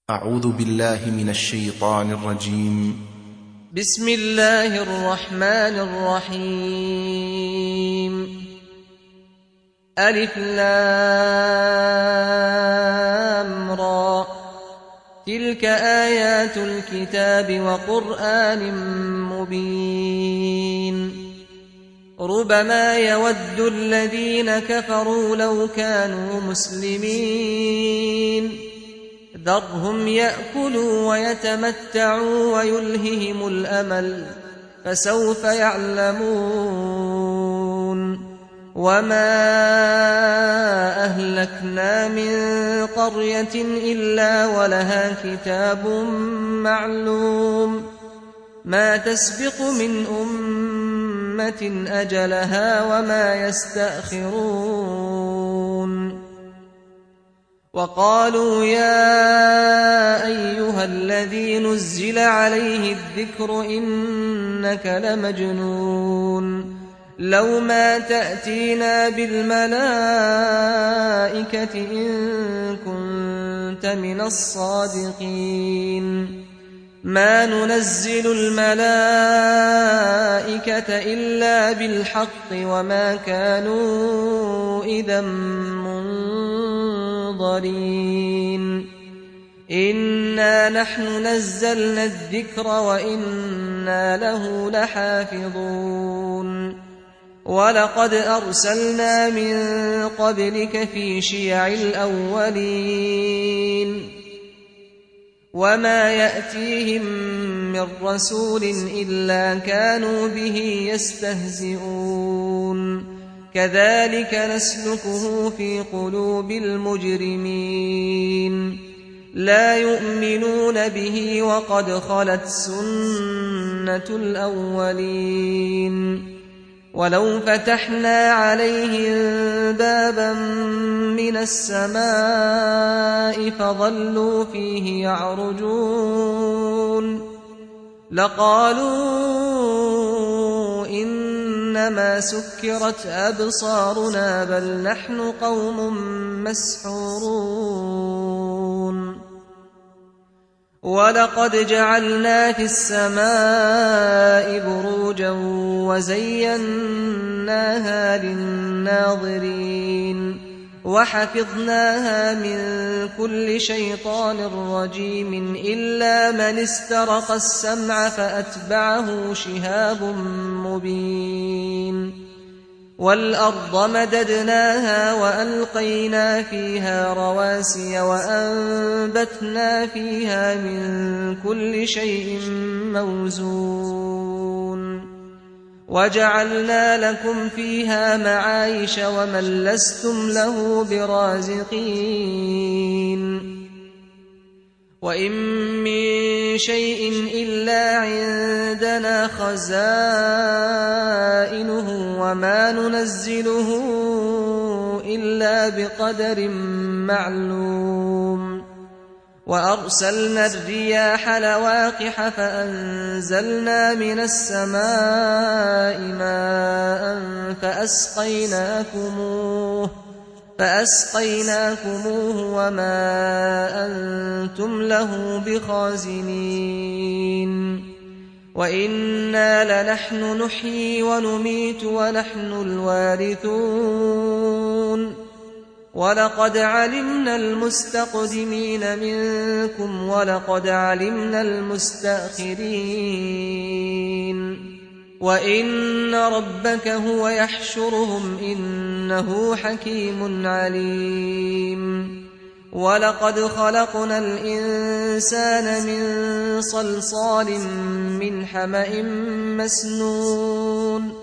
أعوذ بالله من الشيطان الرجيم. بسم الله الرحمن الرحيم. ألف لام را، تلك آيات الكتاب وقرآن مبين. ربما يود الذين كفروا لو كانوا مسلمين، ذرهم يأكلوا ويتمتعوا ويلههم الأمل، فسوف يعلمون. وما أهلكنا من قرية إلا ولها كتاب معلوم، ما تسبق من أمة أجلها وما يستأخرون. وقالوا يا أيها الذي نزل عليه الذكر إنك لمجنون، لو ما تأتينا بالملائكة إن كنت من الصادقين. ما ننزل الملائكة إلا بالحق وما كانوا إذا منظرين. إنا نحن نزلنا الذكر وإنا له لحافظون. ولقد أرسلنا من قبلك في شيع الأولين، وما يأتيهم من رسول إلا كانوا به يستهزئون. كذلك نسلكه في قلوب المجرمين، لا يؤمنون به وقد خلت سنة الأولين. ولو فتحنا عليهم بابا من السماء فظلوا فيه يعرجون لقالوا إنما سكرت أبصارنا بل نحن قوم مسحورون. ولقد جعلنا في السماء بروجا وزيناها للناظرين وحفظناها من كل شيطان رجيم إلا من استرق السمع فأتبعه شهاب مبين. والأرض مددناها وألقينا فيها رواسي وأنبتنا فيها من كل شيء موزون. وجعلنا لكم فيها معايش ومن لستم له برازقين. وإن من شيء إلا عندنا خزائنه وما ننزله إلا بقدر معلوم. وأرسلنا الرياح لواقح فأنزلنا من السماء ماء فأسقيناكموه وما أنتم له بخازنين. وإنا لنحن نحيي ونميت ونحن الوارثون. ولقد علمنا المستقدمين منكم ولقد علمنا المستأخرين. وإن ربك هو يحشرهم إنه حكيم عليم. ولقد خلقنا الإنسان من صلصال من حمأ مسنون.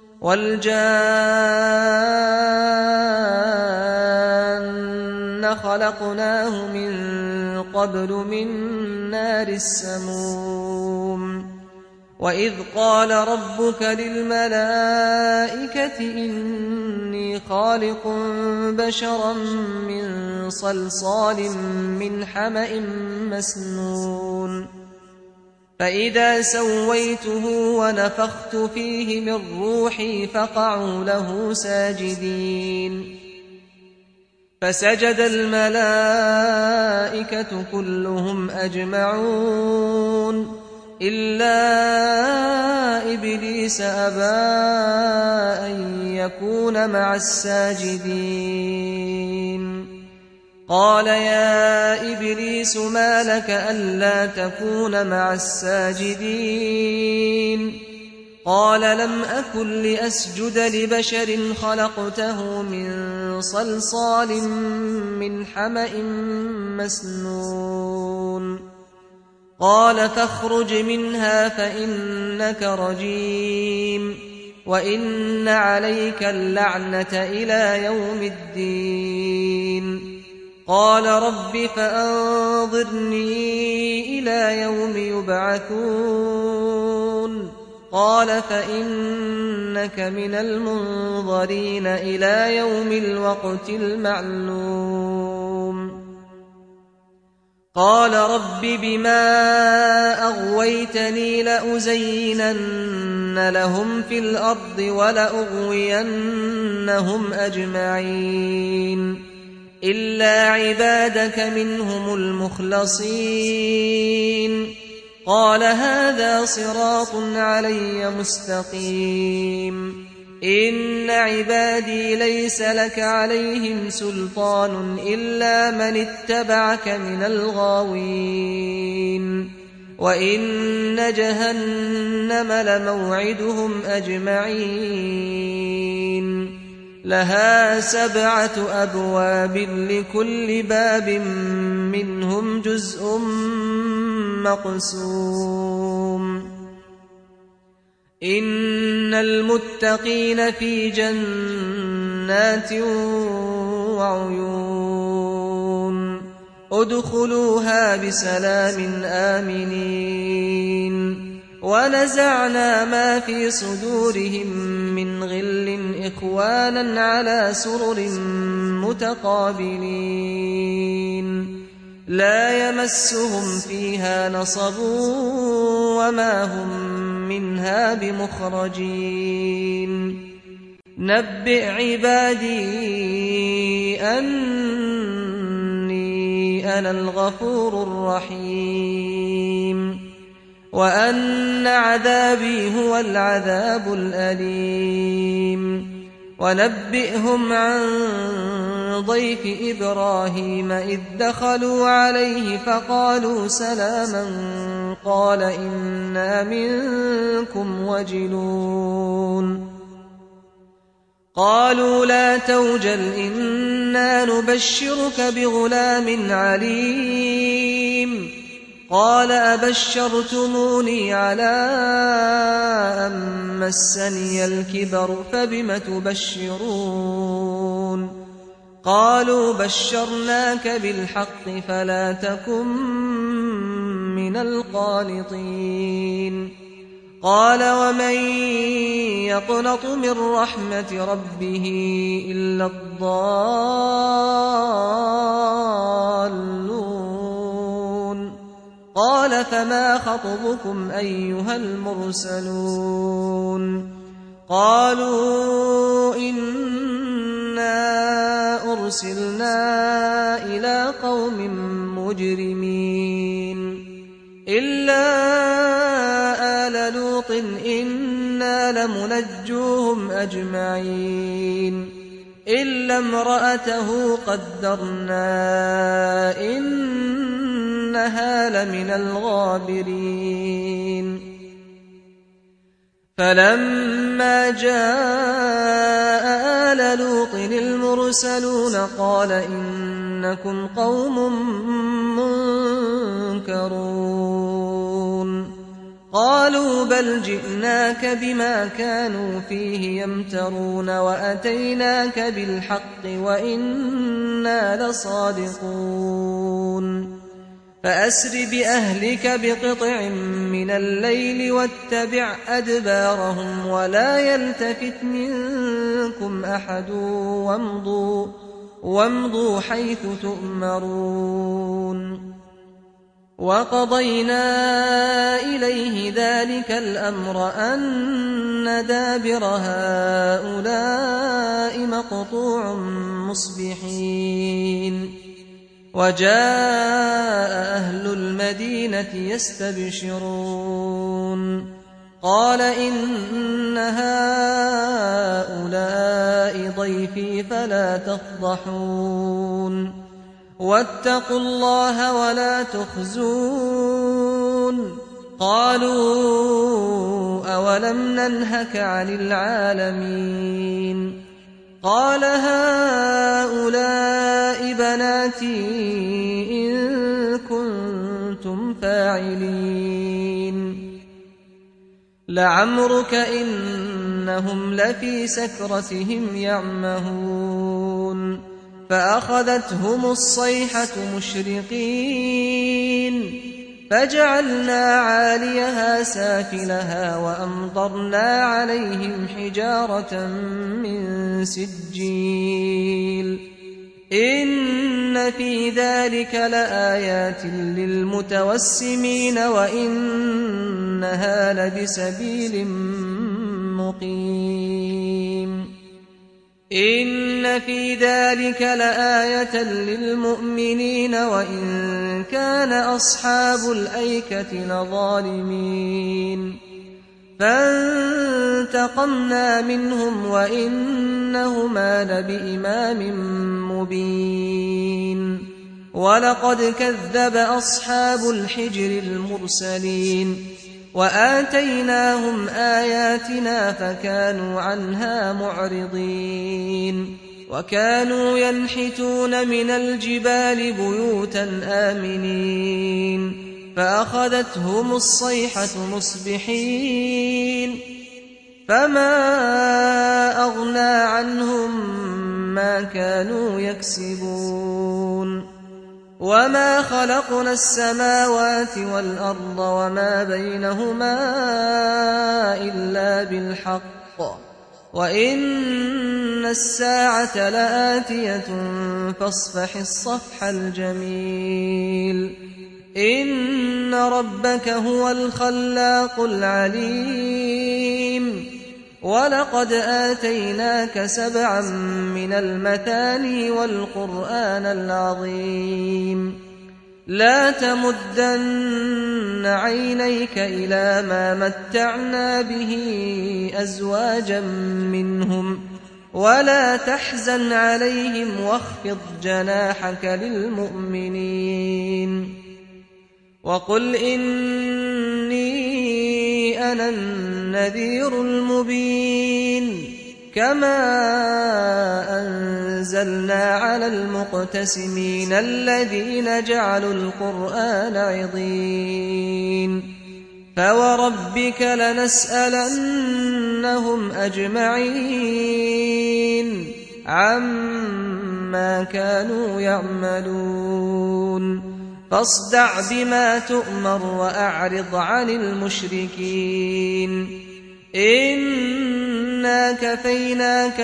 والجان خلقناه من قبل من نار السموم. وإذ قال ربك للملائكة إني خالق بشرا من صلصال من حمأ مسنون. فإذا سويته ونفخت فيه من روحي فقعوا له ساجدين. فسجد الملائكة كلهم أجمعون إلا إبليس أبى أن يكون مع الساجدين قال يا إبليس ما لك ألا تكون مع الساجدين قال لم أكن لأسجد لبشر خلقته من صلصال من حمأ مسنون قال فاخرج منها فإنك رجيم وإن عليك اللعنة إلى يوم الدين قال رب فأنظرني إلى يوم يبعثون قال فإنك من المنظرين إلى يوم الوقت المعلوم قال رب بما أغويتني لأزينن لهم في الأرض ولأغوينهم أجمعين إلا عبادك منهم المخلصين قال هذا صراط علي مستقيم إن عبادي ليس لك عليهم سلطان إلا من اتبعك من الغاوين وإن جهنم لموعدهم أجمعين لها 7 أبواب لكل باب منهم جزء مقسوم إن المتقين في جنات وعيون ادخلوها بسلام آمنين ونزعنا ما في صدورهم من غل إخوانا على سرر متقابلين لا يمسهم فيها نصب وما هم منها بمخرجين نبئ عبادي أني أنا الغفور الرحيم وأن عذابي هو العذاب الأليم ونبئهم عن ضيف إبراهيم إذ دخلوا عليه فقالوا سلاما قال إنا منكم وجلون قالوا لا توجل إنا نبشرك بغلام عليم قال أبشرتموني على أن مسني الكبر فبم تبشرون قالوا بشرناك بالحق فلا تكن من القانطين قال ومن يقنط من رحمة ربه إلا الضالون قال فما خطبكم أيها المرسلون قالوا إنا أرسلنا إلى قوم مجرمين إلا آل لوط إنا لمنجوهم أجمعين إلا امرأته قدرنا إنها لمن الغابرين فلما جاء آل لوط المرسلون قال إنكم قوم منكرون قالوا بل جئناك بما كانوا فيه يمترون وأتيناك بالحق وإنا لصادقون فأسر بأهلك بقطع من الليل واتبع أدبارهم ولا يلتفت منكم أحد وامضوا حيث تؤمرون وقضينا إليه ذلك الأمر أن دابر هؤلاء مقطوع مصبحين وجاء أهل المدينة يستبشرون قال إن هؤلاء ضيفي فلا تفضحون واتقوا الله ولا تخزون قالوا أولم ننهك عن العالمين قال هؤلاء بناتي إن كنتم فاعلين لعمرك إنهم لفي سكرتهم يعمهون فأخذتهم الصيحة مشرقين فجعلنا عاليها سافلها وأمطرنا عليهم حجارة من سجيل إن في ذلك لآيات للمتوسمين وإنها لبسبيل مقيم إن في ذلك لآية للمؤمنين وإن كان أصحاب الأيكة لظالمين فانتقمنا منهم وإنهما لبإمام مبين ولقد كذب أصحاب الحجر المرسلين وآتيناهم آياتنا فكانوا عنها معرضين وكانوا ينحتون من الجبال بيوتا آمنين فأخذتهم الصيحة مصبحين فما أغنى عنهم ما كانوا يكسبون وما خلقنا السماوات والأرض وما بينهما إلا بالحق وإن الساعة لآتية فاصفح الصفح الجميل إن ربك هو الخلاق العليم ولقد آتيناك 7 من المثاني والقرآن العظيم لا تمدن عينيك إلى ما متعنا به أزواجا منهم ولا تحزن عليهم واخفض جناحك للمؤمنين وقل إني أنا النذير المبين كما أنزلنا على المقتسمين الذين جعلوا القرآن عضين فوربك لنسألنهم أجمعين عما كانوا يعملون فاصدع بما تؤمر وأعرض عن المشركين إنا كفيناك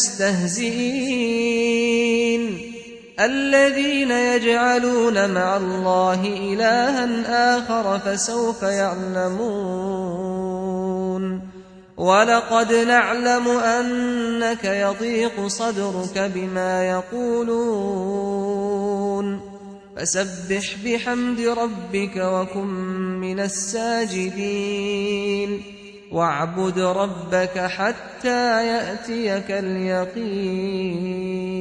المستهزئين الذين يجعلون مع الله إلها آخر فسوف يعلمون ولقد نعلم أنك يضيق صدرك بما يقولون فسبح بحمد ربك وكن من الساجدين واعبد ربك حتى يأتيك اليقين